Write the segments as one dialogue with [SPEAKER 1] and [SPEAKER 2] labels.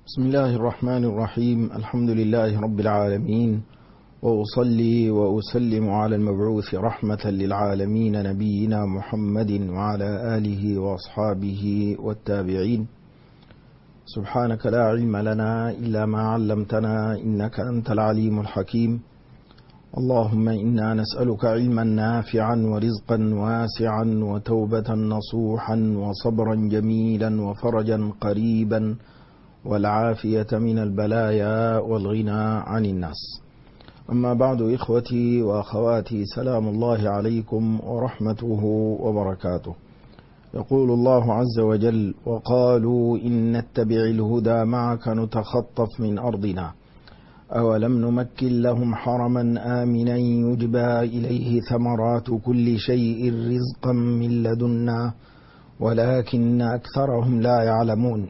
[SPEAKER 1] بسم الله الرحمن الرحيم. الحمد لله رب العالمين، وأصلي وأسلم على المبعوث رحمة للعالمين نبينا محمد وعلى آله وأصحابه والتابعين. سبحانك لا علم لنا إلا ما علمتنا إنك أنت العليم الحكيم. اللهم إنا نسألك علما نافعا ورزقا واسعا وتوبة نصوحا وصبرا جميلا وفرجا قريبا والعافية من البلايا والغنى عن الناس. أما بعد، إخوتي وأخواتي، سلام الله عليكم ورحمته وبركاته. يقول الله عز وجل: وقالوا إن نتبع الهدى معك نتخطف من أرضنا أولم نمكن لهم حرما آمنا يجبى إليه ثمرات كل شيء رزقا من لدنا ولكن أكثرهم لا يعلمون.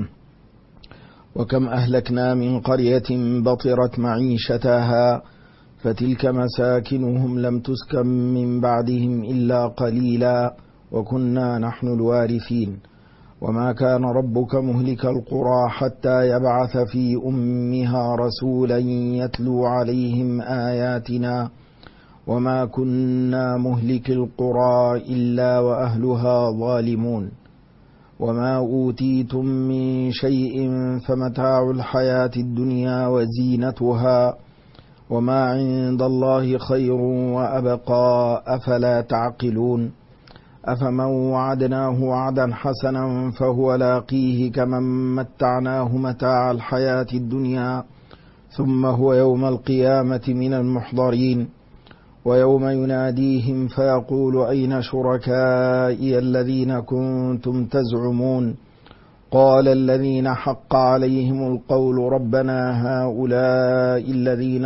[SPEAKER 1] وكم أهلكنا من قرية بطرت معيشتها فتلك مساكنهم لم تسكن من بعدهم إلا قليلا وكنا نحن الوارثين. وما كان ربك مهلك القرى حتى يبعث في أمها رسولا يتلو عليهم آياتنا وما كنا مهلك القرى إلا وأهلها ظالمون. وما أوتيتم من شيء فمتاع الحياة الدنيا وزينتها وما عند الله خير وأبقى أفلا تعقلون. أفمن وعدناه وعدا حسنا فهو لاقيه كمن متعناه متاع الحياة الدنيا ثم هو يوم القيامة من المحضرين. ويوم يناديهم فيقول أين شركائي الذين كنتم تزعمون قال الذين حق عليهم القول ربنا هؤلاء الذين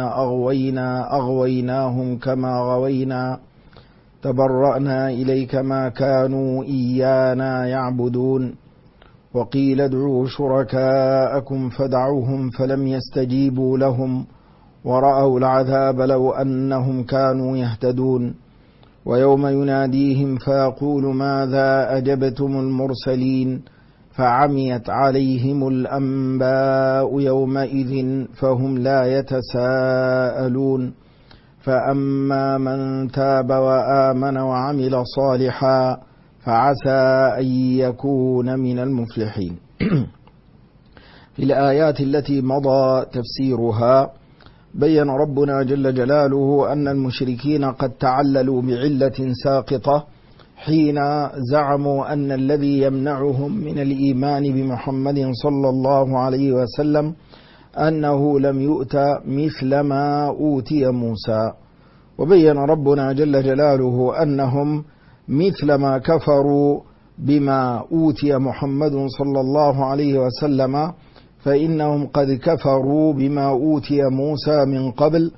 [SPEAKER 1] أغويناهم كما غوينا تبرأنا إليك ما كانوا إيانا يعبدون. وقيل ادعوا شركاءكم فدعوهم فلم يستجيبوا لهم ورأوا العذاب لو أنهم كانوا يهتدون. ويوم يناديهم فيقول ماذا أجبتم المرسلين فعميت عليهم الأنباء يومئذ فهم لا يتساءلون. فأما من تاب وآمن وعمل صالحا فعسى أن يكون من المفلحين. في الآيات التي مضى تفسيرها بين ربنا جل جلاله أن المشركين قد تعللوا بعلة ساقطة حين زعموا أن الذي يمنعهم من الإيمان بمحمد صلى الله عليه وسلم أنه لم يؤت مثل ما أوتي موسى. وبين ربنا جل جلاله أنهم مثلما كفروا بما أوتي محمد صلى الله عليه وسلم فإنهم قد كفروا بما أوتي موسى من قبل.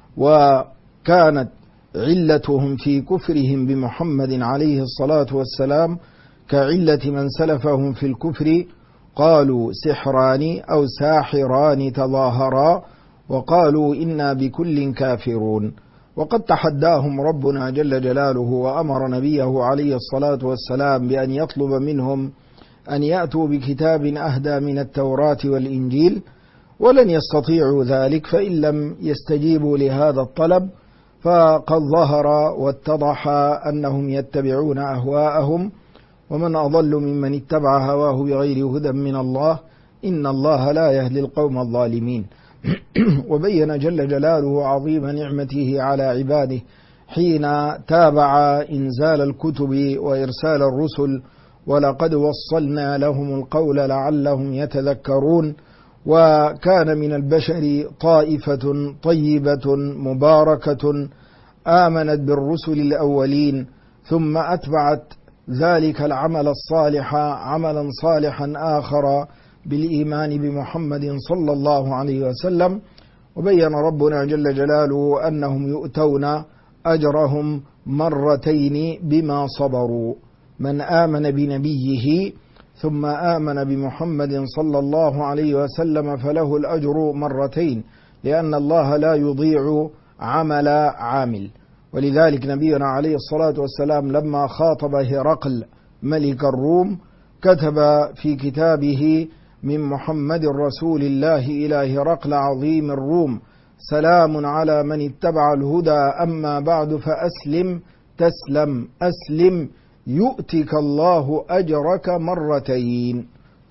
[SPEAKER 1] وكانت علتهم في كفرهم بمحمد عليه الصلاة والسلام كعلة من سلفهم في الكفر، قالوا سحران أو ساحران تظاهرا وقالوا إنا بكل كافرون. وقد تحداهم ربنا جل جلاله وأمر نبيه عليه الصلاة والسلام بأن يطلب منهم أن يأتوا بكتاب أهدى من التوراة والإنجيل، ولن يستطيعوا ذلك. فإن لم يستجيبوا لهذا الطلب فقد ظهر واتضح أنهم يتبعون أهواءهم، ومن أضل ممن اتبع هواه بغير هدى من الله إن الله لا يهدي القوم الظالمين. وبين جل جلاله عظيم نعمته على عباده حين تابع إنزال الكتب وإرسال الرسل: ولقد وصلنا لهم القول لعلهم يتذكرون. وكان من البشر طائفة طيبة مباركة آمنت بالرسل الأولين ثم أتبعت ذلك العمل الصالح عملا صالحا آخر بالإيمان بمحمد صلى الله عليه وسلم. وبين ربنا جل جلاله أنهم يؤتون أجرهم مرتين بما صبروا: من آمن بنبيه ثم آمن بمحمد صلى الله عليه وسلم فله الأجر مرتين، لأن الله لا يضيع عمل عامل. ولذلك نبينا عليه الصلاة والسلام لما خاطب هرقل ملك الروم كتب في كتابه من محمد رسول الله إلى هرقل عظيم الروم: سلام على من اتبع الهدى، أما بعد فأسلم تسلم، أسلم يؤتك الله أجرك مرتين.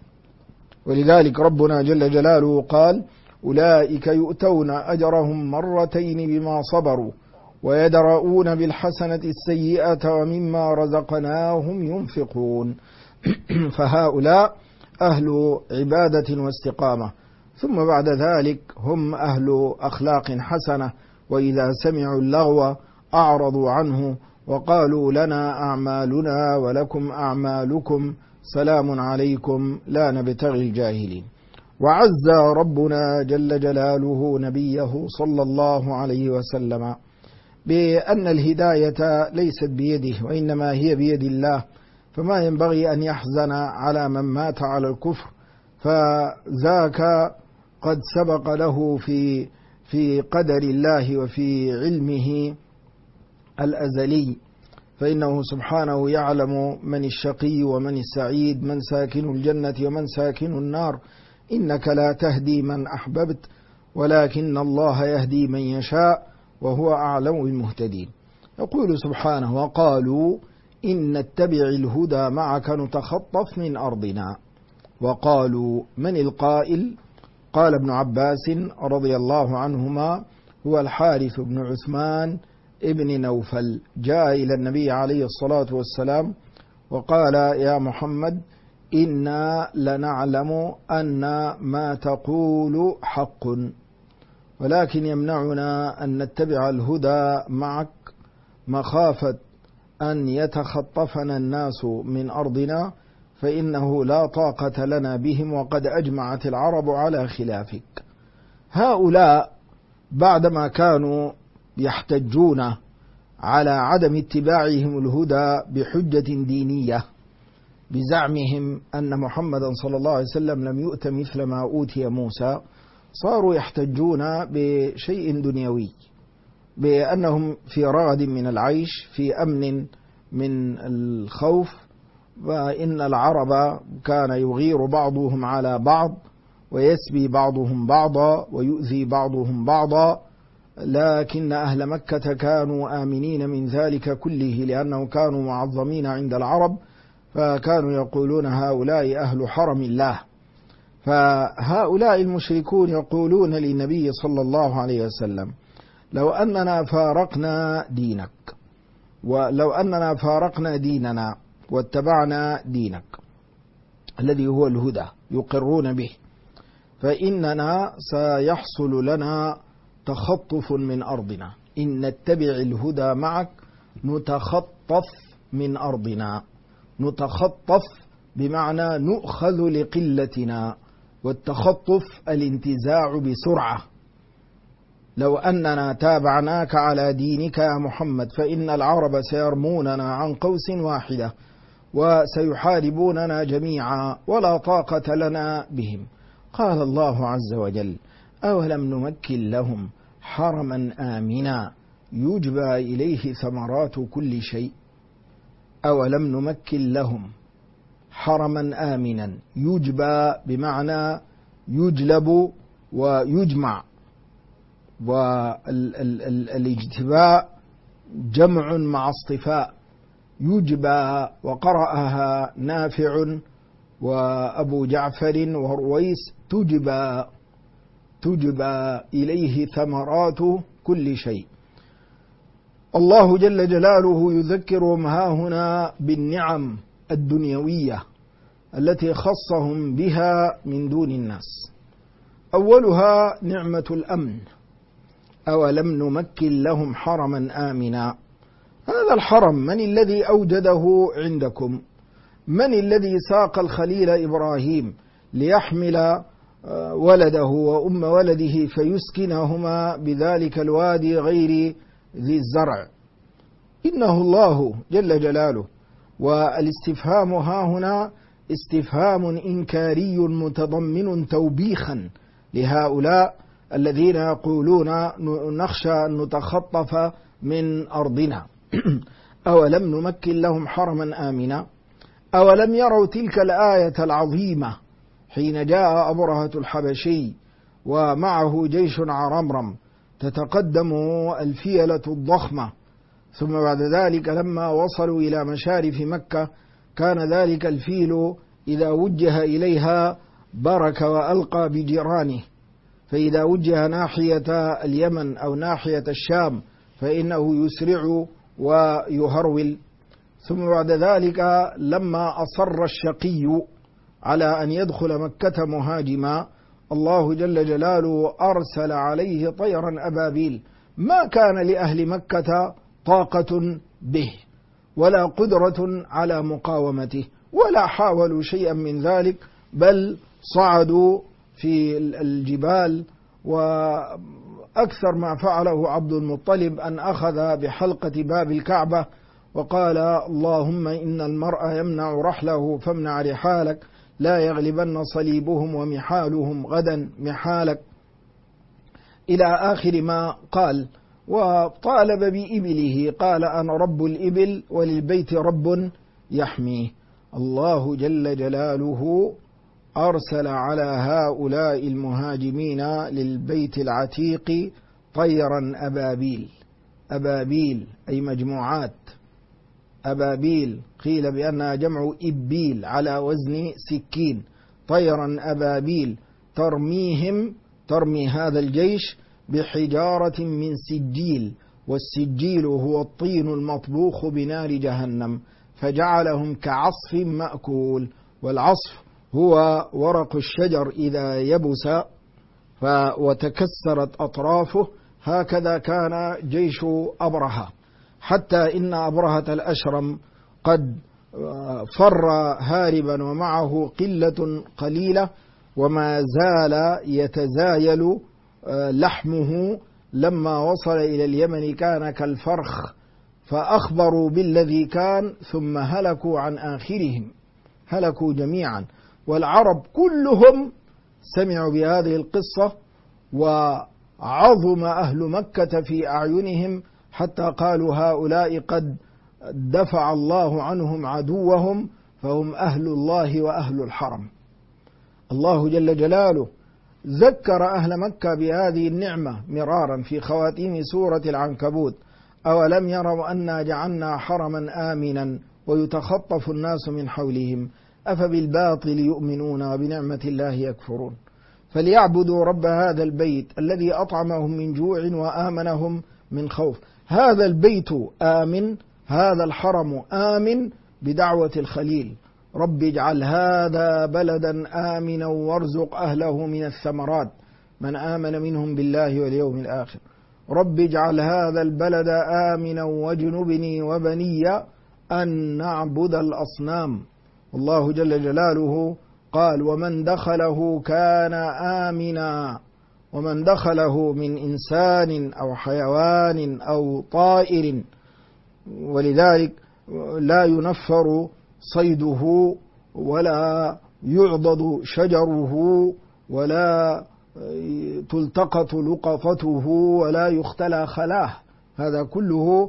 [SPEAKER 1] ولذلك ربنا جل جلاله قال: أولئك يؤتون أجرهم مرتين بما صبروا ويدرؤون بالحسنة السيئة ومما رزقناهم ينفقون. فهؤلاء أهل عبادة واستقامة، ثم بعد ذلك هم أهل أخلاق حسنة، وإذا سمعوا اللغو أعرضوا عنه وقالوا: لنا أعمالنا ولكم أعمالكم، سلام عليكم لا نبتغي الجاهلين. وعز ربنا جل جلاله نبيه صلى الله عليه وسلم بأن الهداية ليست بيده وإنما هي بيد الله، فما ينبغي أن يحزن على من مات على الكفر، فذاك قد سبق له في قدر الله وفي علمه الأزلي، فإنه سبحانه يعلم من الشقي ومن السعيد، من ساكن الجنة ومن ساكن النار. إنك لا تهدي من أحببت ولكن الله يهدي من يشاء وهو أعلم بالمهتدين. يقول سبحانه: وقالوا إن نتبع الهدى معك نتخطف من أرضنا. وقالوا من القائل؟ قال ابن عباس رضي الله عنهما: هو الحارث بن عثمان ابن نوفل، جاء إلى النبي عليه الصلاة والسلام وقال: يا محمد، إنا لنعلم أن ما تقول حق، ولكن يمنعنا أن نتبع الهدى معك مخافة أن يتخطفنا الناس من أرضنا، فإنه لا طاقة لنا بهم، وقد أجمعت العرب على خلافك. هؤلاء بعدما كانوا يحتجون على عدم اتباعهم الهدى بحجة دينية بزعمهم أن محمدا صلى الله عليه وسلم لم يؤت مثل ما أوتي موسى، صاروا يحتجون بشيء دنيوي، بأنهم في رغد من العيش، في أمن من الخوف، وإن العرب كان يغير بعضهم على بعض ويسبي بعضهم بعضا ويؤذي بعضهم بعضا، لكن أهل مكة كانوا آمنين من ذلك كله، لأنهم كانوا معظمين عند العرب، فكانوا يقولون هؤلاء أهل حرم الله. فهؤلاء المشركون يقولون للنبي صلى الله عليه وسلم: لو أننا فارقنا دينك، ولو أننا فارقنا ديننا واتبعنا دينك الذي هو الهدى يقرون به، فإننا سيحصل لنا تخطف من أرضنا. إن نتبع الهدى معك نتخطف من أرضنا. نتخطف بمعنى نؤخذ لقلتنا، والتخطف الانتزاع بسرعة. لو أننا تابعناك على دينك يا محمد فإن العرب سيرموننا عن قوس واحدة وسيحاربوننا جميعا ولا طاقة لنا بهم. قال الله عز وجل: أولم نمكن لهم حرما آمنا يجبى إليه ثمرات كل شيء. أولم نمكن لهم حرما آمنا، يجبى بمعنى يجلب ويجمع، والاجتباء جمع مع اصطفاء، يجبى، وقرأها نافع وأبو جعفر ورويس: تجبى إليه ثمرات كل شيء. الله جل جلاله يذكرهم هاهنا بالنعم الدنيوية التي خصهم بها من دون الناس. أولها نعمة الأمن. أولم نمكن لهم حرما آمنا. هذا الحرم من الذي أوجده عندكم؟ من الذي ساق الخليل إبراهيم ليحمل ولده وأم ولده فيسكنهما بذلك الوادي غير ذي الزرع؟ إنه الله جل جلاله. والاستفهام هاهنا استفهام إنكاري متضمن توبيخا لهؤلاء الذين يقولون نخشى أن نتخطف من أرضنا. أولم نمكن لهم حرما آمنا. أولم يروا تلك الآية العظيمة حين جاء أبرهة الحبشي ومعه جيش عرمرم تتقدم الفيلة الضخمة، ثم بعد ذلك لما وصلوا إلى مشارف مكة كان ذلك الفيل إذا وجه إليها برك وألقى بجيرانه، فإذا وجه ناحية اليمن أو ناحية الشام فإنه يسرع ويهرول. ثم بعد ذلك لما أصر الشقي على أن يدخل مكة مهاجما، الله جل جلاله أرسل عليه طيرا أبابيل ما كان لأهل مكة طاقة به ولا قدرة على مقاومته ولا حاولوا شيئا من ذلك، بل صعدوا في الجبال. وأكثر ما فعله عبد المطلب أن أخذ بحلقة باب الكعبة وقال: اللهم إن المرء يمنع رحله فامنع رحالك، لا يغلبن صليبهم ومحالهم غدا محالك، إلى آخر ما قال. وطالب بإبله، قال: أنا رب الإبل وللبيت رب يحميه. الله جل جلاله أرسل على هؤلاء المهاجمين للبيت العتيق طيرا أبابيل. أبابيل أي مجموعات، أبابيل قيل بأنها جمع إبيل على وزن سكين. طيرا أبابيل ترمي هذا الجيش بحجارة من سجيل، والسجيل هو الطين المطبوخ بنار جهنم، فجعلهم كعصف مأكول. والعصف هو ورق الشجر إذا يبس وتكسرت أطرافه، هكذا كان جيش أبرهة، حتى إن أبرهة الأشرم قد فر هاربا ومعه قلة قليلة، وما زال يتزايل لحمه. لما وصل إلى اليمن كان كالفرخ، فأخبروا بالذي كان ثم هلكوا عن آخرهم، هلكوا جميعا. والعرب كلهم سمعوا بهذه القصة وعظم أهل مكة في أعينهم، حتى قالوا: هؤلاء قد دفع الله عنهم عدوهم فهم أهل الله وأهل الحرم. الله جل جلاله ذكر أهل مكة بهذه النعمة مرارا في خواتيم سورة العنكبوت: أولم يروا أنا جعلنا حرما آمنا ويتخطف الناس من حولهم أفبالباطل يؤمنون وبنعمة الله يكفرون. فليعبدوا رب هذا البيت الذي أطعمهم من جوع وآمنهم من خوف. هذا البيت آمن، هذا الحرم آمن بدعوة الخليل: رب اجعل هذا بلدا آمنا وارزق أهله من الثمرات من آمن منهم بالله واليوم الآخر. رب اجعل هذا البلد آمنا واجنبني وبني أن نعبد الأصنام. الله جل جلاله قال: ومن دخله كان آمنا، ومن دخله من إنسان أو حيوان أو طائر، ولذلك لا ينفر صيده ولا يعضد شجره ولا تلتقط لقطته ولا يختلى خلاه. هذا كله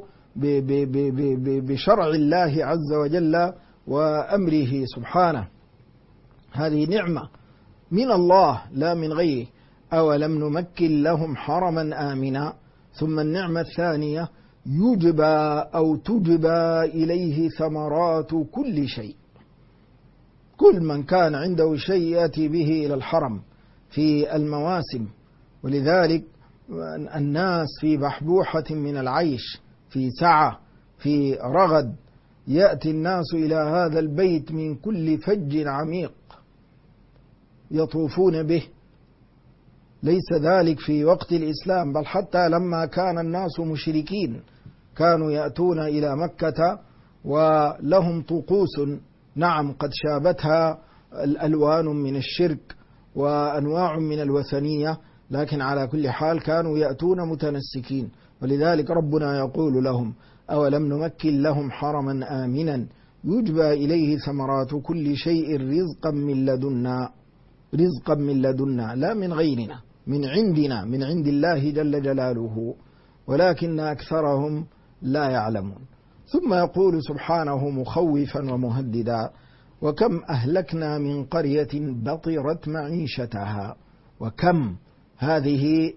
[SPEAKER 1] بشرع الله عز وجل وأمره سبحانه. هذه نعمة من الله لا من غيره. أولم نمكن لهم حرما آمنا. ثم النعمة الثانية: يجبى أو تجبى إليه ثمرات كل شيء. كل من كان عنده شيء يأتي به إلى الحرم في المواسم. ولذلك الناس في بحبوحة من العيش، في سعة، في رغد، يأتي الناس إلى هذا البيت من كل فج عميق يطوفون به. ليس ذلك في وقت الإسلام، بل حتى لما كان الناس مشركين كانوا يأتون إلى مكة ولهم طقوس نعم قد شابتها الألوان من الشرك وأنواع من الوثنية، لكن على كل حال كانوا يأتون متنسكين. ولذلك ربنا يقول لهم: أولم نمكن لهم حرما آمنا يجبى إليه ثمرات كل شيء رزقا من لدنا. رزقا من لدنا لا من غيرنا، من عندنا، من عند الله جل جلاله، ولكن أكثرهم لا يعلمون. ثم يقول سبحانه مخوفا ومهددا: وكم أهلكنا من قرية بطرت معيشتها. وكم هذه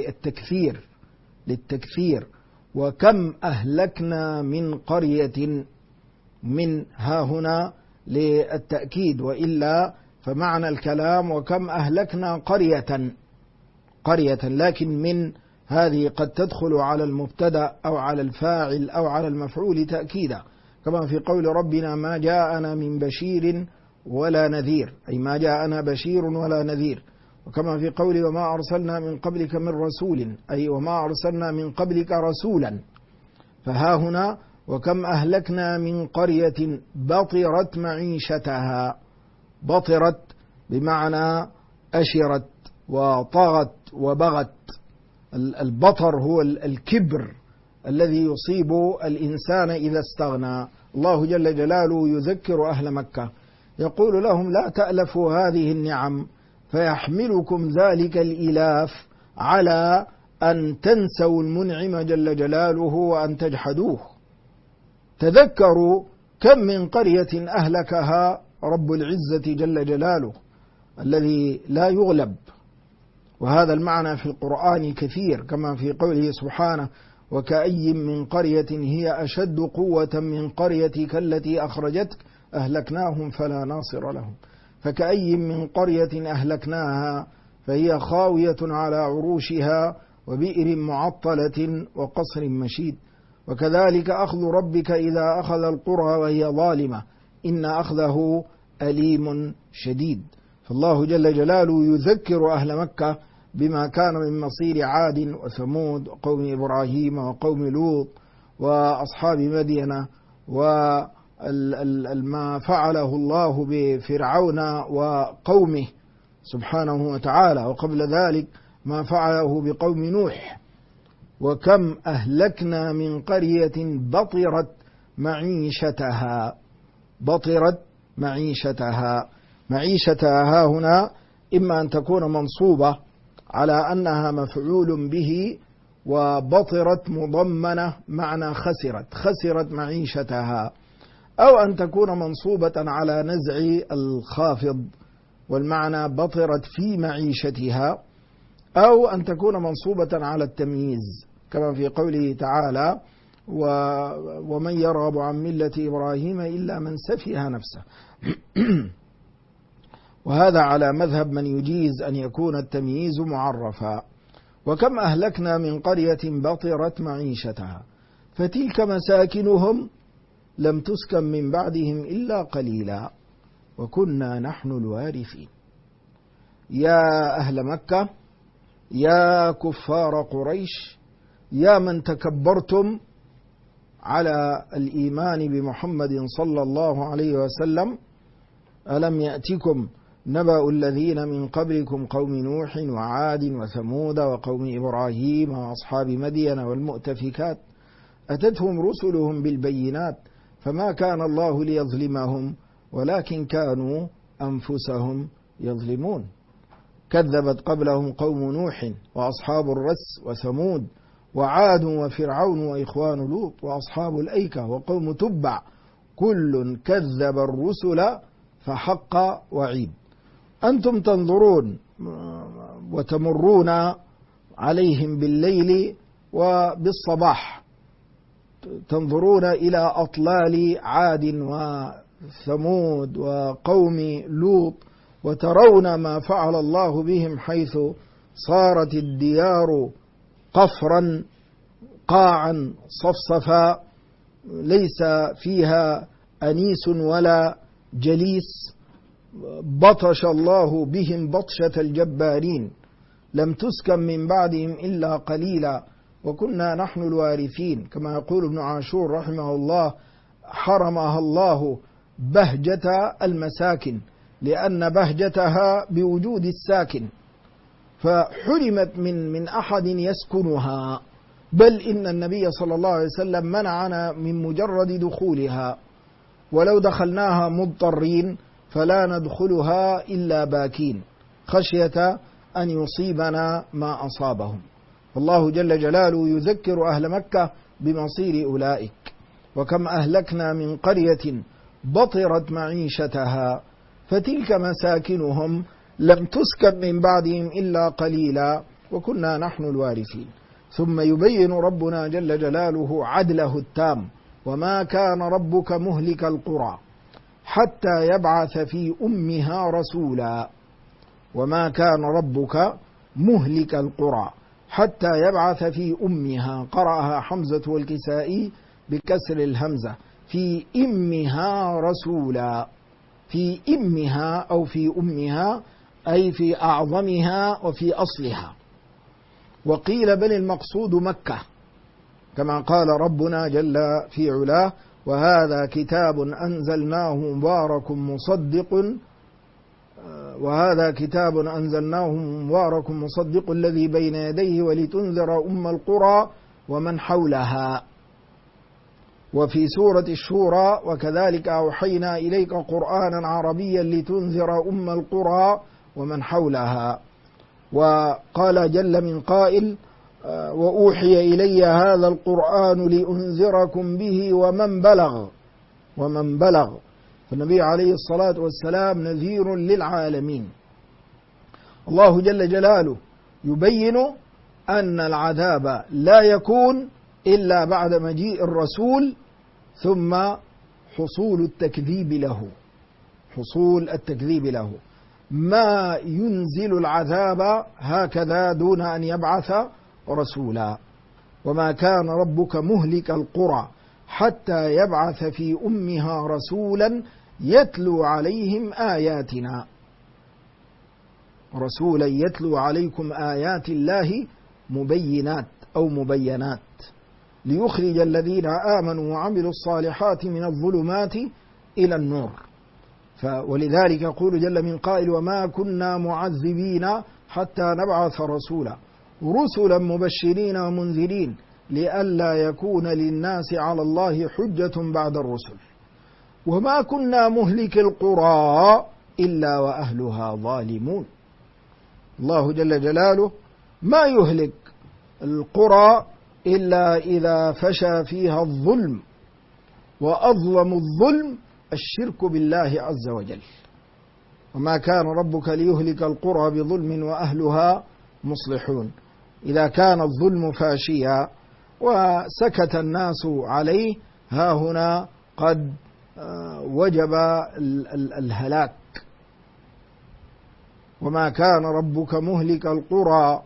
[SPEAKER 1] للتكثير، وكم أهلكنا من قرية، من ها هنا للتأكيد، وإلا فمعنى الكلام وكم أهلكنا قرية، لكن من هذه قد تدخل على المبتدأ أو على الفاعل أو على المفعول تأكيدا، كما في قول ربنا ما جاءنا من بشير ولا نذير، أي ما جاءنا بشير ولا نذير. وكما في قول وما أرسلنا من قبلك من رسول، أي وما أرسلنا من قبلك رسولا. فها هنا وكم أهلكنا من قرية بطرت معيشتها. بطرت بمعنى أشرت وطغت وبغت. البطر هو الكبر الذي يصيب الإنسان إذا استغنى. الله جل جلاله يذكر أهل مكة، يقول لهم لا تألفوا هذه النعم فيحملكم ذلك الإلاف على أن تنسوا المنعم جل جلاله وأن تجحدوه. تذكروا كم من قرية أهلكها رب العزة جل جلاله الذي لا يغلب. وهذا المعنى في القرآن كثير، كما في قوله سبحانه وكأي من قرية هي أشد قوة من قريتك التي أخرجتك أهلكناهم فلا ناصر لهم. فكأي من قرية أهلكناها فهي خاوية على عروشها وبئر معطلة وقصر مشيد. وكذلك أخذ ربك إذا أخذ القرى وهي ظالمة إن أخذه أليم شديد. فالله جل جلاله يذكر أهل مكة بما كان من مصير عاد وثمود وقوم إبراهيم وقوم لوط وأصحاب مدين، وما فعله الله بفرعون وقومه سبحانه وتعالى، وقبل ذلك ما فعله بقوم نوح. وكم أهلكنا من قرية بطرت معيشتها. بطرت معيشتها. معيشتها هنا إما أن تكون منصوبة على أنها مفعول به، وبطرت مضمنة معنى خسرت معيشتها، أو أن تكون منصوبة على نزع الخافض والمعنى بطرت في معيشتها، أو أن تكون منصوبة على التمييز كما في قوله تعالى ومن يرغب عن ملة إبراهيم إلا من سفه نفسه. وهذا على مذهب من يجيز أن يكون التمييز معرفا. وكم أهلكنا من قرية بطرت معيشتها فتلك مساكنهم لم تسكن من بعدهم إلا قليلا وكنا نحن الوارثين. يا أهل مكة، يا كفار قريش، يا من تكبرتم على الإيمان بمحمد صلى الله عليه وسلم، ألم يأتكم نبأ الذين من قبلكم قوم نوح وعاد وثمود وقوم إبراهيم وأصحاب مدين والمؤتفكات أتتهم رسلهم بالبينات فما كان الله ليظلمهم ولكن كانوا أنفسهم يظلمون. كذبت قبلهم قوم نوح وأصحاب الرس وثمود وعاد وفرعون وإخوان لوط وأصحاب الأيكة وقوم تبع كل كذب الرسل فحق وعيد. أنتم تنظرون وتمرون عليهم بالليل وبالصباح، تنظرون إلى أطلال عاد وثمود وقوم لوط وترون ما فعل الله بهم، حيث صارت الديار قفرا قاعا صفصفا ليس فيها أنيس ولا جليس. بطش الله بهم بطشة الجبارين، لم تسكن من بعدهم إلا قليلا وكنا نحن الوارثين. كما يقول ابن عاشور رحمه الله حرمها الله بهجة المساكن لأن بهجتها بوجود الساكن، فحرمت من أحد يسكنها، بل إن النبي صلى الله عليه وسلم منعنا من مجرد دخولها، ولو دخلناها مضطرين فلا ندخلها إلا باكين خشية أن يصيبنا ما أصابهم. والله جل جلاله يذكر أهل مكة بمصير أولئك. وكم أهلكنا من قرية بطرت معيشتها، فتلك مساكنهم لم تسكن من بعدهم إلا قليلا وكنا نحن الوارثين. ثم يبين ربنا جل جلاله عدله التام: وما كان ربك مهلك القرى حتى يبعث في أمها رسولا. وما كان ربك مهلك القرى حتى يبعث في أمها، قرأها حمزة والكسائي بكسر الهمزة، في إمها رسولا. في إمها أو في أمها أي في أعظمها وفي أصلها. وقيل بل المقصود مكة، كما قال ربنا جل في علاه: وهذا كتاب أنزلناه مبارك مصدق الذي بين يديه ولتنذر أم القرى ومن حولها. وفي سورة الشورى: وكذلك أوحينا إليك قرآنا عربيا لتنذر أم القرى ومن حولها. وقال جل من قائل: وأوحي إلي هذا القرآن لأنذركم به ومن بلغ. فالنبي عليه الصلاة والسلام نذير للعالمين. الله جل جلاله يبين أن العذاب لا يكون إلا بعد مجيء الرسول، ثم حصول التكذيب له. ما ينزل العذاب هكذا دون أن يبعث رسولا. وما كان ربك مهلك القرى حتى يبعث في أمها رسولا يتلو عليهم آياتنا. رسولا يتلو عليكم آيات الله مبينات ليخرج الذين آمنوا وعملوا الصالحات من الظلمات إلى النور. ولذلك يقول جل من قائل: وما كنا معذبين حتى نبعث رسولا رسلا مبشرين ومنذرين لئلا يكون للناس على الله حجة بعد الرسل وما كنا مهلك القرى إلا وأهلها ظالمون. الله جل جلاله ما يهلك القرى إلا إذا فشى فيها الظلم، وأظلم الظلم الشرك بالله عز وجل. وما كان ربك ليهلك القرى بظلم وأهلها مصلحون. إذا كان الظلم فاشيا وسكت الناس عليه، ها هنا قد وجب الهلاك. وما كان ربك مهلك القرى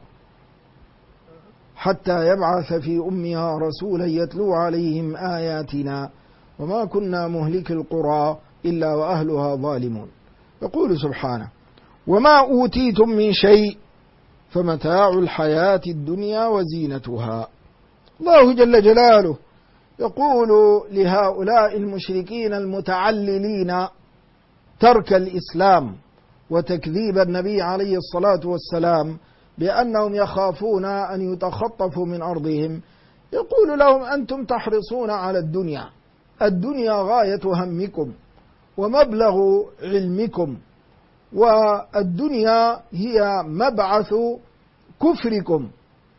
[SPEAKER 1] حتى يبعث في أمها رسولا يتلو عليهم آياتنا وما كنا مهلك القرى إلا وأهلها ظالمون. يقول سبحانه: وما أوتيتم من شيء فمتاع الحياة الدنيا وزينتها. الله جل جلاله يقول لهؤلاء المشركين المتعللين ترك الإسلام وتكذيب النبي عليه الصلاة والسلام بأنهم يخافون أن يتخطفوا من أرضهم، يقول لهم: أنتم تحرصون على الدنيا غاية همكم ومبلغ علمكم، والدنيا هي مبعث كفركم.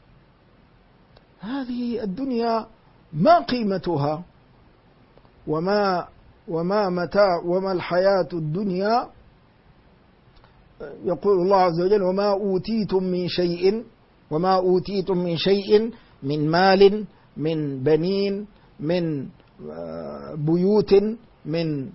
[SPEAKER 1] هذه الدنيا ما قيمتها وما الحياة الدنيا. يقول الله عز وجل: وما أوتيتم من شيء من مال، من بنين، من بيوت، من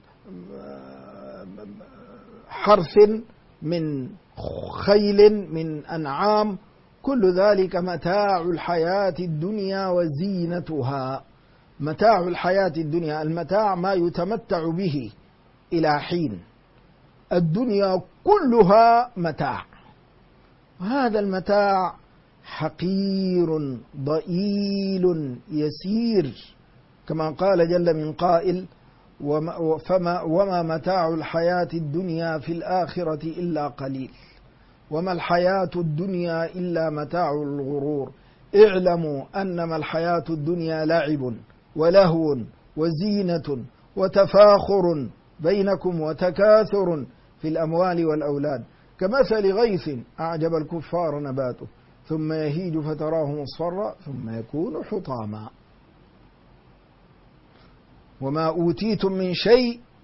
[SPEAKER 1] حرث، من خيل، من أنعام، كل ذلك متاع الحياة الدنيا وزينتها. متاع الحياة الدنيا، المتاع ما يتمتع به إلى حين، الدنيا كلها متاع، وهذا المتاع حقير ضئيل يسير، كما قال جل من قائل: وما متاع الحياة الدنيا في الآخرة إلا قليل وما الحياة الدنيا إلا متاع الغرور. اعلموا أنما الحياة الدنيا لعب ولهو وزينة وتفاخر بينكم وتكاثر في الأموال والأولاد كمثل غيث أعجب الكفار نباته ثم يهيج فتراه مصفرا ثم يكون حطاما. وما أوتيتم من شيء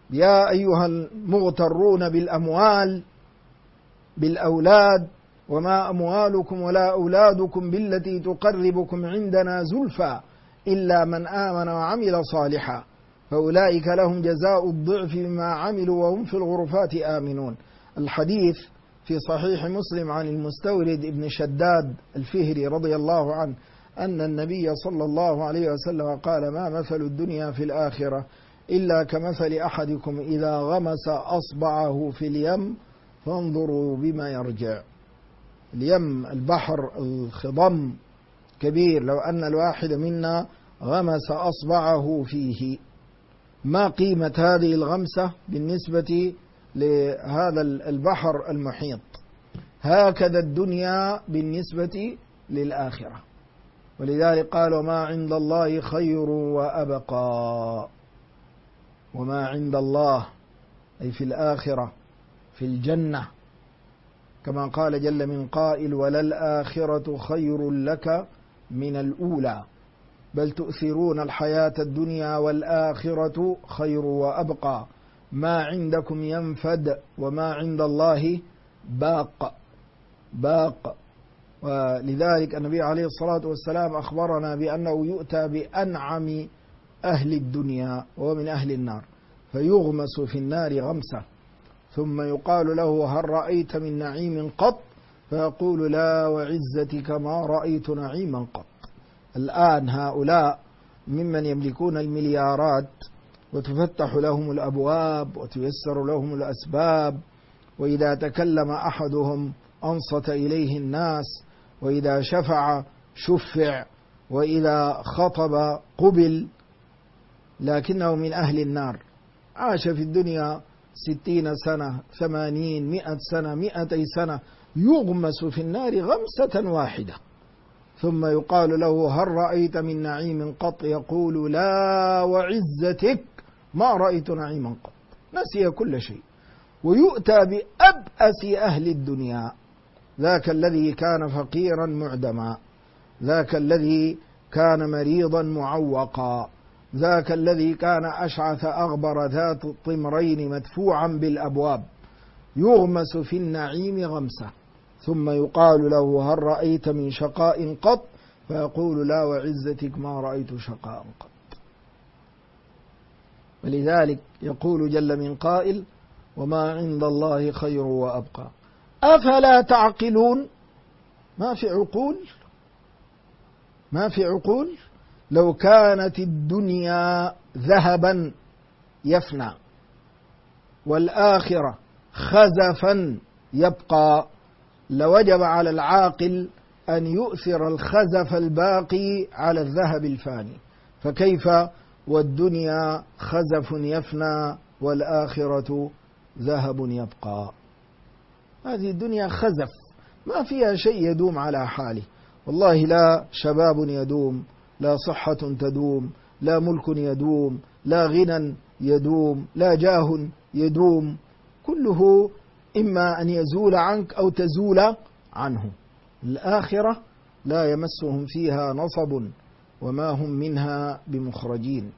[SPEAKER 1] يا أيها المغترون بالأموال بالأولاد وما أموالكم ولا أولادكم بالتي تقربكم عندنا زلفى إلا من آمن وعمل صالحا فأولئك لهم جزاء الضعف بما عملوا وهم في الغرفات آمنون. الحديث في صحيح مسلم عن المستورد ابن شداد الفهري رضي الله عنه أن النبي صلى الله عليه وسلم قال: ما مثل الدنيا في الآخرة إلا كمثل أحدكم إذا غمس أصبعه في اليم فانظروا بما يرجع. اليم البحر الخضم كبير، لو أن الواحد منا غمس أصبعه فيه ما قيمة هذه الغمسة بالنسبة لهذا البحر المحيط؟ هكذا الدنيا بالنسبة للآخرة. ولذلك قال: وما عند الله خير وأبقى. وما عند الله أي في الآخرة في الجنة، كما قال جل من قائل: وللآخرة خير لك من الأولى بل تؤثرون الحياة الدنيا والآخرة خير وأبقى ما عندكم ينفد وما عند الله باق. ولذلك النبي عليه الصلاة والسلام أخبرنا بأنه يؤتى بأنعم أهل الدنيا وهو من أهل النار فيغمس في النار غمسة ثم يقال له: هل رأيت من نعيم قط؟ فيقول: لا وعزتك ما رأيت نعيما قط. الآن هؤلاء ممن يملكون المليارات وتفتح لهم الأبواب وتيسر لهم الأسباب، وإذا تكلم أحدهم أنصت إليه الناس، وإذا شفع شفع، وإذا خطب قبل، لكنه من أهل النار. عاش في الدنيا 60 سنة 80 100 سنة 200 سنة يغمس في النار غمسة واحدة ثم يقال له: هل رأيت من نعيم قط؟ يقول: لا وعزتك ما رأيت نعيما قط. نسي كل شيء. ويؤتى بأبأس أهل الدنيا، ذاك الذي كان فقيرا معدما، ذاك الذي كان مريضا معوقا، ذاك الذي كان أشعث أغبر ذات الطمرين مدفوعا بالأبواب، يغمس في النعيم غمسة ثم يقال له: هل رأيت من شقاء قط؟ فيقول: لا وعزتك ما رأيت شقاء قط. ولذلك يقول جل من قائل: وما عند الله خير وأبقى. أفلا تعقلون؟ ما في عقول. لو كانت الدنيا ذهبا يفنى والآخرة خزفا يبقى لوجب على العاقل أن يؤثر الخزف الباقي على الذهب الفاني، فكيف والدنيا خزف يفنى والآخرة ذهب يبقى؟ هذه الدنيا خزف ما فيها شيء يدوم على حاله. والله لا شباب يدوم، لا صحة تدوم، لا ملك يدوم، لا غنى يدوم، لا جاه يدوم، كله إما أن يزول عنك أو تزول عنه. الآخرة لا يمسهم فيها نصب وما هم منها بمخرجين.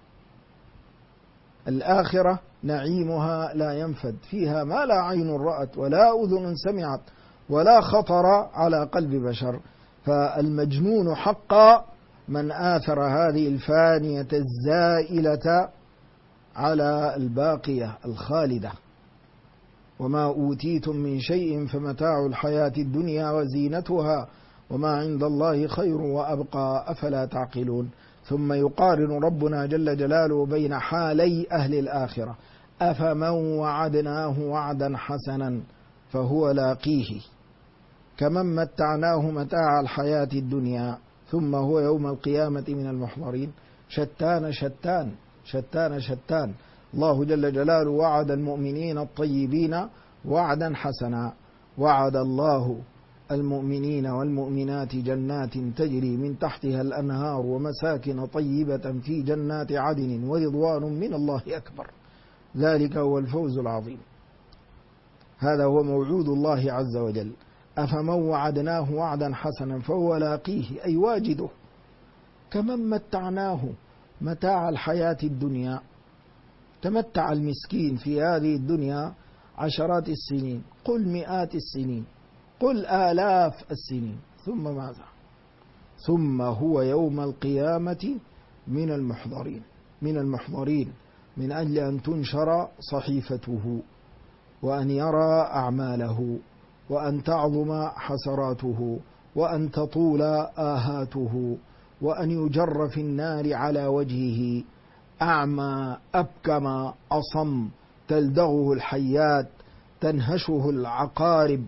[SPEAKER 1] الآخرة نعيمها لا ينفد، فيها ما لا عين رأت ولا أذن سمعت ولا خطر على قلب بشر. فالمجنون حقا من آثر هذه الفانية الزائلة على الباقية الخالدة. وما أوتيتم من شيء فمتاع الحياة الدنيا وزينتها وما عند الله خير وأبقى أفلا تعقلون. ثم يقارن ربنا جل جلاله بين حالي أهل الآخرة: أفمن وعدناه وعدا حسنا فهو لاقيه كمن متعناه متاع الحياة الدنيا ثم هو يوم القيامة من المحضرين. شتان شتان شتان شتان. الله جل جلاله وعد المؤمنين الطيبين وعدا حسنا. وعد الله المؤمنين والمؤمنات جنات تجري من تحتها الأنهار ومساكن طيبة في جنات عدن ورضوان من الله أكبر، ذلك هو الفوز العظيم. هذا هو موعود الله عز وجل. أفمن وعدناه وعدا حسنا فهو لاقيه أي واجده كمن متعناه متاع الحياة الدنيا تمتع المسكين في هذه الدنيا عشرات السنين، قل مئات السنين، قل آلاف السنين، ثم ماذا؟ ثم هو يوم القيامة من المحضرين من أجل أن تنشر صحيفته، وأن يرى أعماله، وأن تعظم حسراته، وأن تطول آهاته، وأن يجر في النار على وجهه أعمى أبكم أصم، تلدغه الحيات، تنهشه العقارب،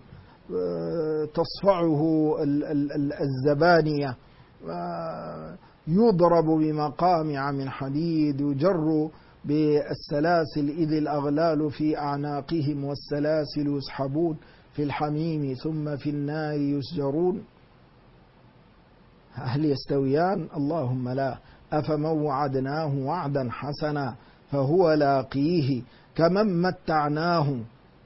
[SPEAKER 1] تصفعه الزبانية، يضرب بمقامع من حديد، يجر بالسلاسل إذ الأغلال في أعناقهم والسلاسل يسحبون في الحميم ثم في النار يسجرون. هل يستويان؟ اللهم لا. أفمن وعدناه وعدا حسنا فهو لاقيه كمن متعناه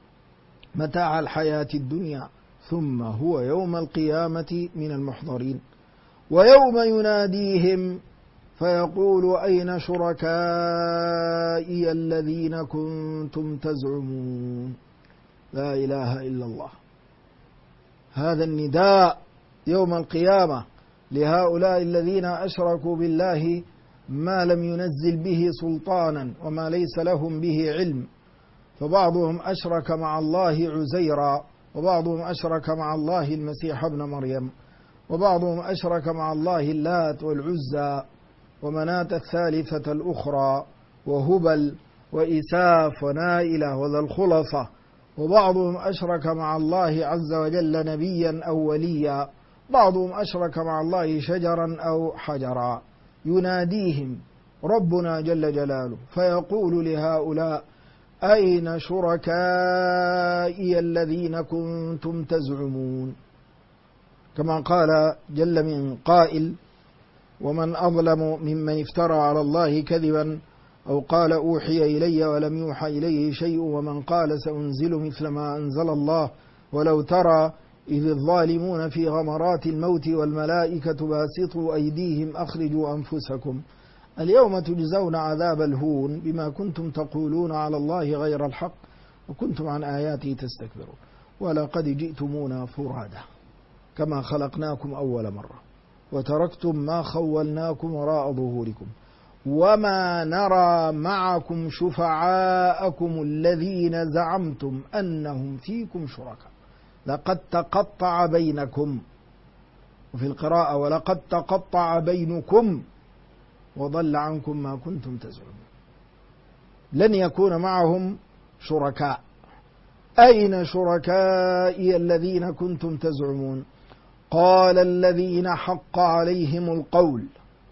[SPEAKER 1] متاع الحياة الدنيا ثم هو يوم القيامة من المحضرين. ويوم يناديهم فيقول أين شركائي الذين كنتم تزعمون. لا إله إلا الله. هذا النداء يوم القيامة لهؤلاء الذين أشركوا بالله ما لم ينزل به سلطانا وما ليس لهم به علم، فبعضهم أشرك مع الله عزيرا، وبعضهم أشرك مع الله المسيح ابن مريم، وبعضهم أشرك مع الله اللات والعزى ومناة الثالثة الأخرى وهبل وإساف ونائلة وذا الخلصة، وبعضهم أشرك مع الله عز وجل نبيا أو وليا، بعضهم أشرك مع الله شجرا أو حجرا. يناديهم ربنا جل جلاله فيقول لهؤلاء أين شركائي الذين كنتم تزعمون، كما قال جل من قائل ومن أظلم ممن افترى على الله كذبا أو قال أوحي إلي ولم يوحى إليه شيء ومن قال سأنزل مثل ما أنزل الله ولو ترى إذ الظالمون في غمرات الموت والملائكة باسطوا أيديهم أخرجوا أنفسكم اليوم تجزون عذاب الهون بما كنتم تقولون على الله غير الحق وكنتم عن آياته تستكبرون ولقد جئتمونا فرادا كما خلقناكم أول مرة وتركتم ما خولناكم وراء ظهوركم وما نرى معكم شفعاءكم الذين زعمتم أنهم فيكم شركاء لقد تقطع بينكم، وفي القراءة ولقد تقطع بينكم وضل عنكم ما كنتم تزعمون. لن يكون معهم شركاء. أين شركائي الذين كنتم تزعمون؟ قال الذين حق عليهم القول،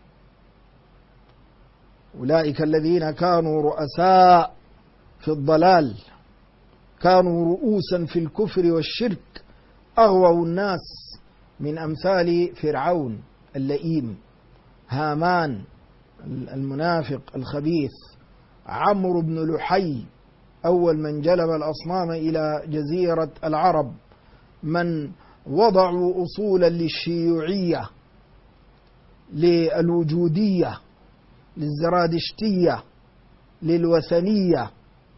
[SPEAKER 1] أولئك الذين كانوا رؤساء في الضلال، كانوا رؤوسا في الكفر والشرك، أغووا الناس من أمثال فرعون اللئيم، هامان المنافق الخبيث، عمرو بن لحي أول من جلب الأصنام إلى جزيرة العرب، من وضعوا أصولا للشيوعية للوجودية للزرادشتية للوثنية،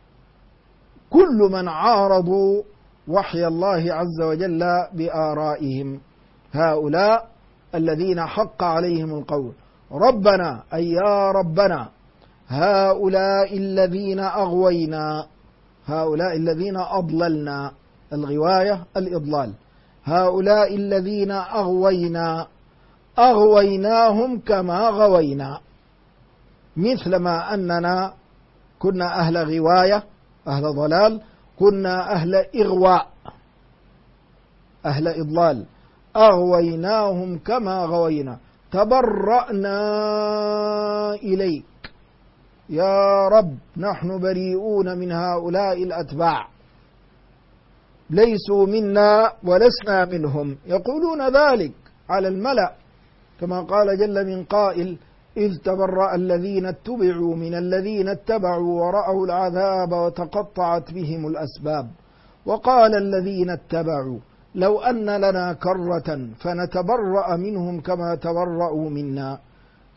[SPEAKER 1] كل من عارضوا وحي الله عز وجل بآرائهم، هؤلاء الذين حق عليهم القول ربنا أي يا ربنا هؤلاء الذين أغوينا، هؤلاء الذين أضللنا، الغواية الإضلال، هؤلاء الذين أغوينا أغويناهم كما غوينا، مثلما أننا كنا أهل غواية أهل ضلال كنا أهل إغواء أهل إضلال، أغويناهم كما غوينا، تبرأنا إليك يا رب، نحن بريئون من هؤلاء الأتباع، ليسوا منا ولسنا منهم، يقولون ذلك على الملأ، كما قال جل من قائل إذ تبرأ الذين اتبعوا من الذين اتبعوا ورأوا العذاب وتقطعت بهم الأسباب، وقال الذين اتبعوا لو أن لنا كرة فنتبرأ منهم كما تبرأوا منا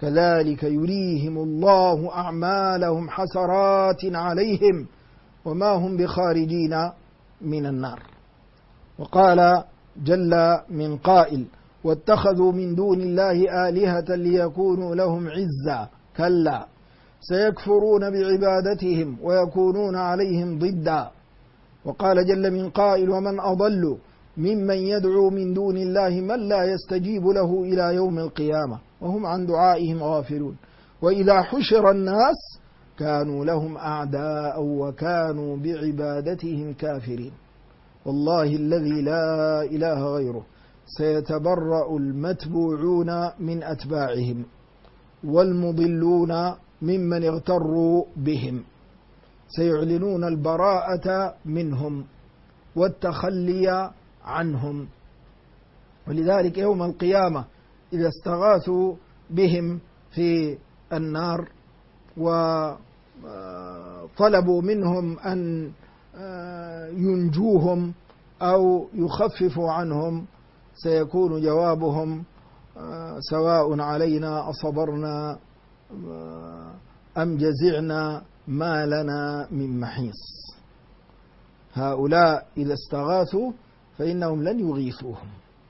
[SPEAKER 1] كذلك يريهم الله أعمالهم حسرات عليهم وما هم بخارجين من النار. وقال جل من قائل واتخذوا من دون الله آلهة ليكونوا لهم عزا كلا سيكفرون بعبادتهم ويكونون عليهم ضدا. وقال جل من قائل ومن أضل ممن يدعو من دون الله من لا يستجيب له إلى يوم القيامة وهم عن دعائهم غافلون وإذا حشر الناس كانوا لهم أعداء وكانوا بعبادتهم كافرين. والله الذي لا إله غيره سيتبرأ المتبوعون من أتباعهم والمضلون ممن اغتروا بهم، سيعلنون البراءة منهم والتخلي عنهم. ولذلك يوم القيامة إذا استغاثوا بهم في النار وطلبوا منهم أن ينجوهم أو يخففوا عنهم سيكون جوابهم سواء علينا أصبرنا أم جزعنا ما لنا من محيص. هؤلاء إذا استغاثوا فإنهم لن يغيثوهم.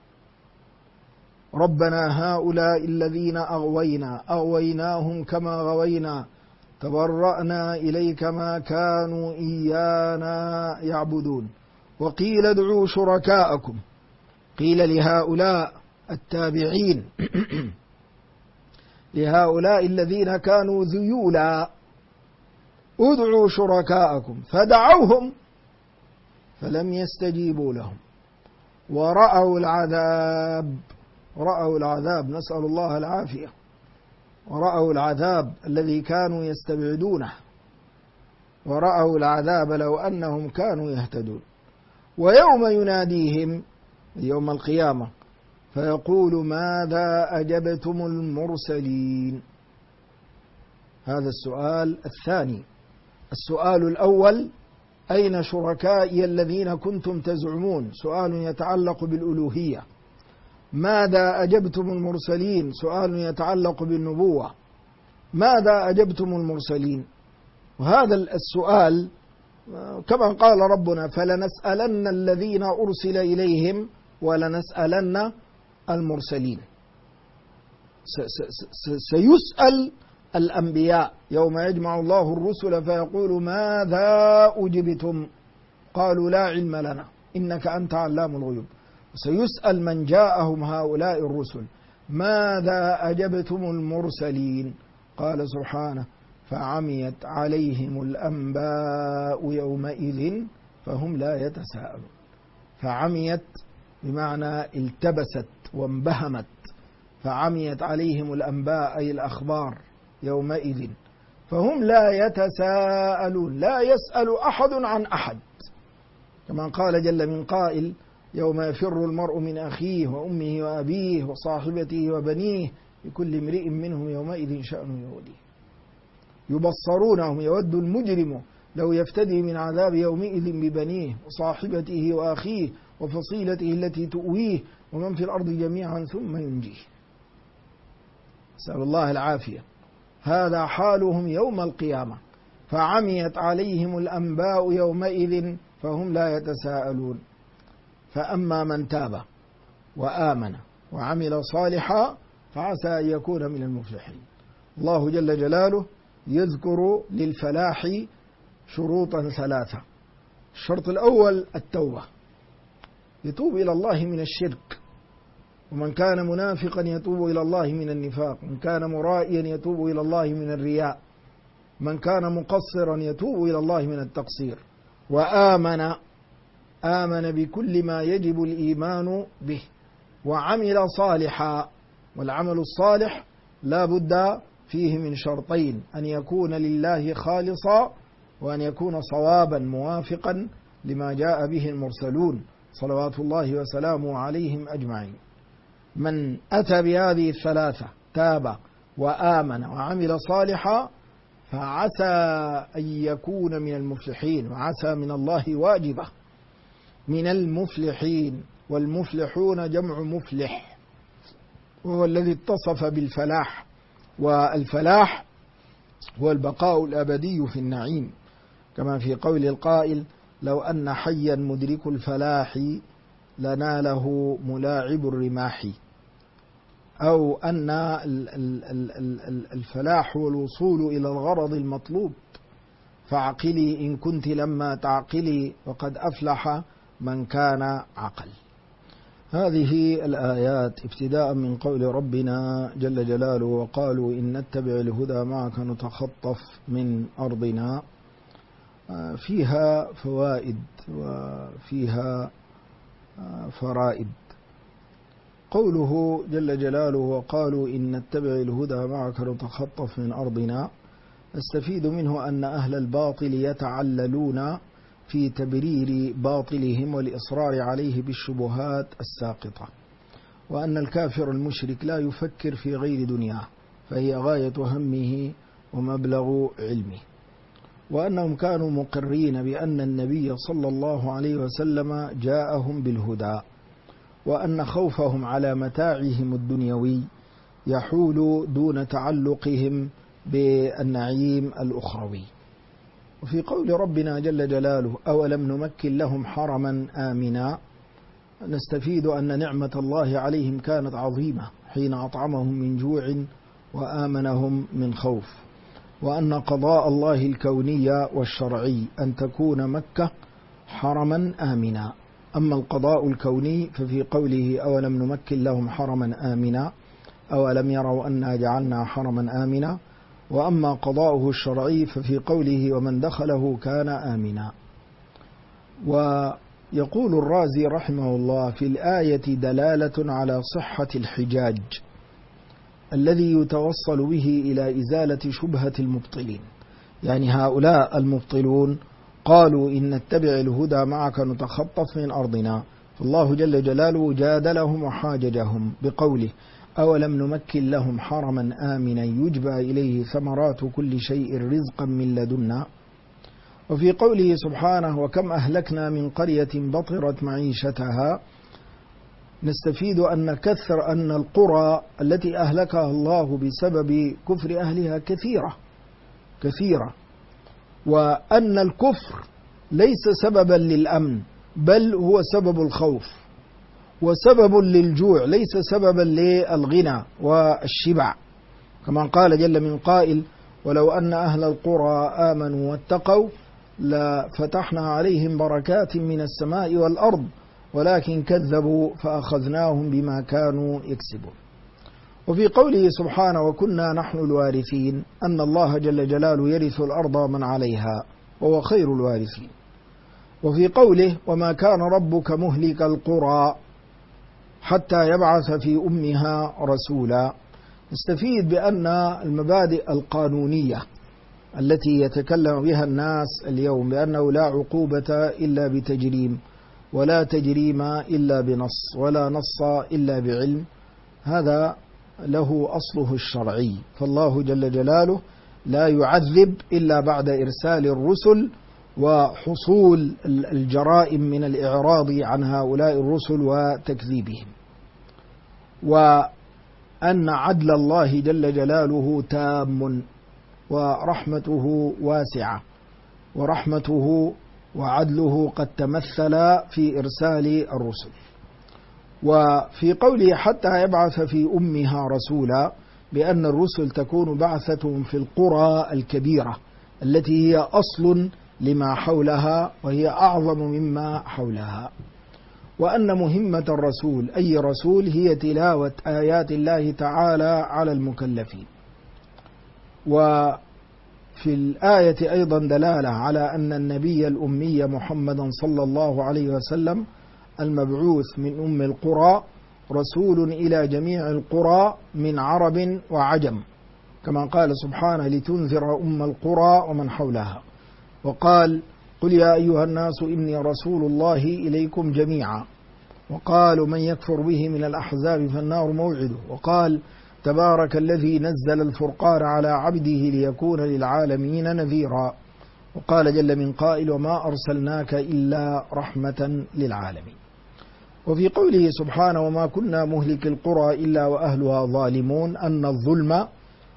[SPEAKER 1] ربنا هؤلاء الذين أغويناهم كما غوينا تبرأنا إليك ما كانوا إيانا يعبدون. وقيل ادعوا شركاءكم، قيل لهؤلاء التابعين لهؤلاء الذين كانوا ذيولا ادعوا شركاءكم فدعوهم فلم يستجيبوا لهم ورأوا العذاب نسأل الله العافية، ورأوا العذاب الذي كانوا يستبعدونه، ورأوا العذاب لو أنهم كانوا يهتدون. ويوم يناديهم يوم القيامة فيقول ماذا أجبتم المرسلين. هذا السؤال الثاني. السؤال الأول أين شركائي الذين كنتم تزعمون، سؤال يتعلق بالألوهية. ماذا أجبتم المرسلين، سؤال يتعلق بالنبوة. ماذا أجبتم المرسلين؟ وهذا السؤال كما قال ربنا فلنسألن الذين أرسل إليهم ولنسألن المرسلين. سيسأل الأنبياء يوم يجمع الله الرسل فيقول ماذا أجبتم، قالوا لا علم لنا إنك أنت علام الغيوب. سيسأل من جاءهم هؤلاء الرسل ماذا أجبتم المرسلين، قال سبحانه فعميت عليهم الأنباء يومئذ فهم لا يتساءلون. فعميت بمعنى التبست وانبهمت، فعميت عليهم الأنباء أي الأخبار يومئذ فهم لا يتساءلون، لا يسأل أحد عن أحد، كما قال جل من قائل يوم يفر المرء من أخيه وأمه وأبيه وصاحبته وبنيه لكل امرئ منهم يومئذ شأن يغنيه. يبصرونهم يود المجرم لو يفتدي من عذاب يومئذ ببنيه وصاحبته وأخيه وفصيلته التي تؤويه ومن في الأرض جميعا ثم ينجيه. نسأل الله العافية. هذا حالهم يوم القيامة. فعميت عليهم الأنباء يومئذ فهم لا يتساءلون. فأما من تاب وآمن وعمل صالحا فعسى أن يكون من المفلحين. الله جل جلاله يذكر للفلاح شروطا ثلاثة. الشرط الأول التوبة، يتوب إلى الله من الشرك، ومن كان منافقا يتوب إلى الله من النفاق، من كان مرائيا يتوب إلى الله من الرياء، من كان مقصرا يتوب إلى الله من التقصير. آمن بكل ما يجب الإيمان به وعمل صالحا. والعمل الصالح لا بد فيه من شرطين: أن يكون لله خالصا، وأن يكون صوابا موافقا لما جاء به المرسلون صلوات الله وسلامه عليهم أجمعين. من أتى بهذه الثلاثة تاب وآمن وعمل صالحا فعسى أن يكون من المفلحين. وعسى من الله واجبة، من المفلحين. والمفلحون جمع مفلح، وهو الذي اتصف بالفلاح والفلاح هو البقاء الأبدي في النعيم، كما في قول القائل: لو أن حيا مدرك الفلاح لناله ملاعب الرماح. أو أن الفلاح هو الوصول إلى الغرض المطلوب، فاعقلي إن كنت لما تعقلي وقد أفلح من كان عقل. هذه الآيات ابتداء من قول ربنا جل جلاله: وقالوا إن نتبع الهدى معك نتخطف من أرضنا، فيها فوائد وفيها فرائد. قوله جل جلاله: وقالوا إن نتبع الهدى معك نتخطف من أرضنا، نستفيد منه أن أهل الباطل يتعللون في تبرير باطلهم والإصرار عليه بالشبهات الساقطة، وأن الكافر المشرك لا يفكر في غير دنياه، فهي غاية همه ومبلغ علمه، وأنهم كانوا مقرين بأن النبي صلى الله عليه وسلم جاءهم بالهدى، وأن خوفهم على متاعهم الدنيوي يحول دون تعلقهم بالنعيم الأخروي. وفي قول ربنا جل جلاله: أولم نمكن لهم حرما آمنا، نستفيد أن نعمة الله عليهم كانت عظيمة حين أطعمهم من جوع وآمنهم من خوف، وأن قضاء الله الكوني والشرعي أن تكون مكة حرما آمنا. أما القضاء الكوني ففي قوله: أولم نمكن لهم حرما آمنا، أولم يروا أنا جعلنا حرما آمنا. وأما قضاؤه الشرعي ففي قوله: ومن دخله كان آمنا. ويقول الرازي رحمه الله: في الآية دلالة على صحة الحجاج الذي يتوصل به إلى إزالة شبهة المبطلين. يعني هؤلاء المبطلون قالوا إن نتبع الهدى معك نتخطف من أرضنا، فالله جل جلاله جادلهم وحاججهم بقوله: أولم نمكن لهم حرما آمنا يجبى إليه ثمرات كل شيء رزقا من لدنا. وفي قوله سبحانه: وكم أهلكنا من قرية بطرت معيشتها، نستفيد أن القرى التي أهلكها الله بسبب كفر أهلها كثيرة، وأن الكفر ليس سببا للأمن، بل هو سبب الخوف وسبب للجوع، ليس سببا للغنى والشبع، كما قال جل من قائل: ولو أن أهل القرى آمنوا واتقوا لفتحنا عليهم بركات من السماء والأرض ولكن كذبوا فأخذناهم بما كانوا يكسبون. وفي قوله سبحانه: وكنا نحن الوارثين، أن الله جل جلاله يرث الأرض من عليها وهو خير الوارثين. وفي قوله: وما كان ربك مهلك القرى حتى يبعث في أمها رسولا، نستفيد بأن المبادئ القانونية التي يتكلم بها الناس اليوم بأنه لا عقوبة إلا بتجريم، ولا تجريم إلا بنص، ولا نص إلا بعلم، هذا له أصله الشرعي، فالله جل جلاله لا يعذب إلا بعد إرسال الرسل وحصول الجرائم من الإعراض عن هؤلاء الرسل وتكذيبهم. وأن عدل الله جل جلاله تام، ورحمته واسعة، ورحمته وعدله قد تمثل في إرسال الرسل. وفي قوله: حتى يبعث في أمها رسولا، بأن الرسل تكون بعثتهم في القرى الكبيرة التي هي أصل لما حولها وهي أعظم مما حولها، وأن مهمة الرسول أي رسول هي تلاوة آيات الله تعالى على المكلفين. وفي الآية أيضا دلالة على أن النبي الأمي محمدا صلى الله عليه وسلم المبعوث من أم القرى رسول إلى جميع القرى من عرب وعجم، كما قال سبحانه: لتنذر أم القرى ومن حولها. وقال: قل يا أيها الناس إني رسول الله إليكم جميعا. وقالوا: من يكفر به من الأحزاب فالنار موعده. وقال: تبارك الذي نزل الفرقان على عبده ليكون للعالمين نذيرا. وقال جل من قائل: وما أرسلناك إلا رحمة للعالمين. وفي قوله سبحانه: وما كنا مهلك القرى إلا وأهلها ظالمون، أن الظلم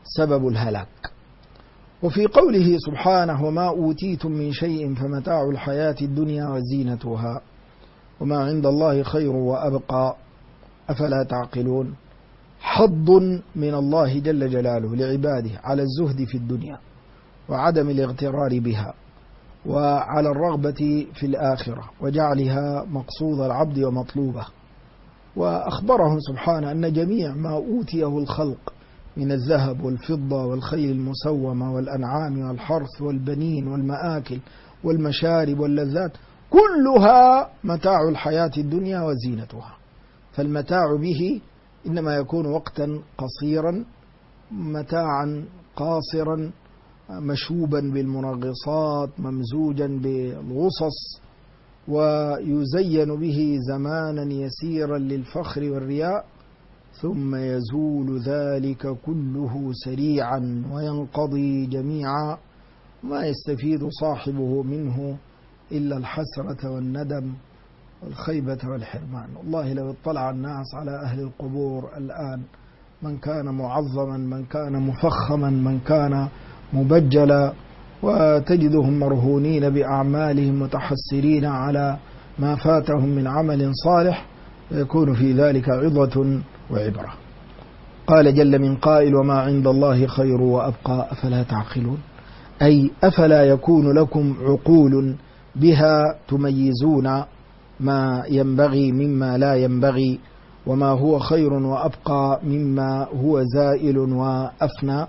[SPEAKER 1] سبب الهلاك. وفي قوله سبحانه وما أوتيتم من شيء فمتاع الحياة الدنيا وزينتها وما عند الله خير وأبقى أفلا تعقلون، حض من الله جل جلاله لعباده على الزهد في الدنيا وعدم الاغترار بها، وعلى الرغبة في الآخرة وجعلها مقصود العبد ومطلوبه. وأخبرهم سبحانه أن جميع ما أوتيه الخلق من الذهب والفضة والخيل المسومة والأنعام والحرث والبنين والمآكل والمشارب واللذات كلها متاع الحياة الدنيا وزينتها. فالمتاع به إنما يكون وقتا قصيرا، متاعا قاصرا، مشوبا بالمنغصات، ممزوجا بالغصص، ويزين به زمانا يسيرا للفخر والرياء، ثم يزول ذلك كله سريعا وينقضي جميعا، ما يستفيد صاحبه منه إلا الحسرة والندم والخيبة والحرمان. والله لو اطلع الناس على أهل القبور الآن، من كان معظما، من كان مفخما، من كان مبجلا، وتجدهم مرهونين بأعمالهم متحسرين على ما فاتهم من عمل صالح، يكون في ذلك عظة وعبرة. قال جل من قائل وما عند الله خير وأبقى أفلا تعقلون، أي أفلا يكون لكم عقول بها تميزون ما ينبغي مما لا ينبغي، وما هو خير وأبقى مما هو زائل وأفنى.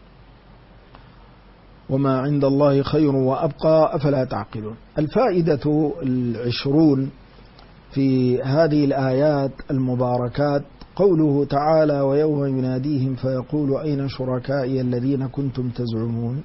[SPEAKER 1] وما عند الله خير وأبقى أفلا تعقلون. الفائدة 20 في هذه الآيات المباركات قوله تعالى ويوم يناديهم فيقول أين شركائي الذين كنتم تزعمون،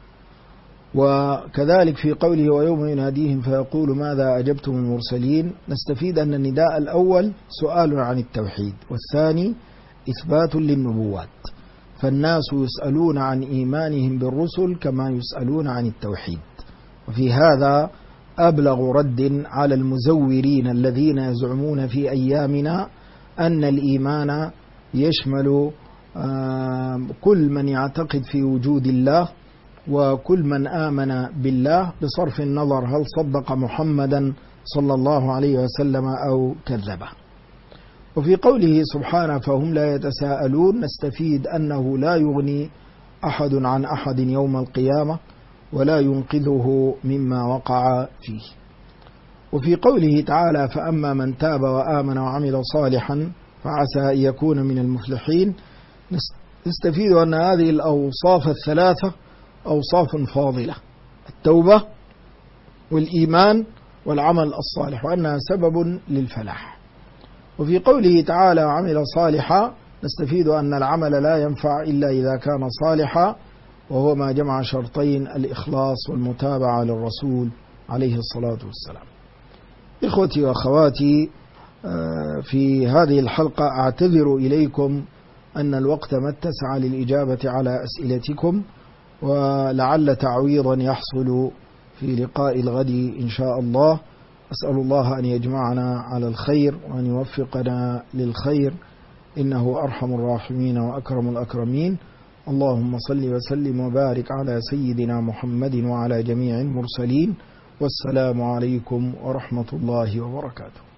[SPEAKER 1] وكذلك في قوله ويوم يناديهم فيقول ماذا أجبتم المرسلين. نستفيد أن النداء الأول سؤال عن التوحيد، والثاني إثبات للنبوات، فالناس يسألون عن إيمانهم بالرسل كما يسألون عن التوحيد. وفي هذا أبلغ رد على المزورين الذين يزعمون في أيامنا أن الإيمان يشمل كل من يعتقد في وجود الله وكل من آمن بالله، بصرف النظر هل صدق محمدا صلى الله عليه وسلم أو كذبه. وفي قوله سبحانه فهم لا يتساءلون نستفيد أنه لا يغني أحد عن أحد يوم القيامة ولا ينقذه مما وقع فيه. وفي قوله تعالى فأما من تاب وآمن وعمل صالحا فعسى أن يكون من المفلحين، نستفيد أن هذه الأوصاف الثلاثة أوصاف فاضلة، التوبة والإيمان والعمل الصالح، وأنها سبب للفلاح. وفي قوله تعالى وعمل صالحا نستفيد أن العمل لا ينفع إلا إذا كان صالحا، وهو ما جمع شرطين الإخلاص والمتابعة للرسول عليه الصلاة والسلام. إخوتي وأخواتي، في هذه الحلقة أعتذر إليكم أن الوقت ما اتسع للإجابة على أسئلتكم، ولعل تعويضا يحصل في لقاء الغد إن شاء الله. أسأل الله أن يجمعنا على الخير وأن يوفقنا للخير، إنه أرحم الراحمين وأكرم الأكرمين. اللهم صل وسلم وبارك على سيدنا محمد وعلى جميع المرسلين، والسلام عليكم ورحمة الله وبركاته.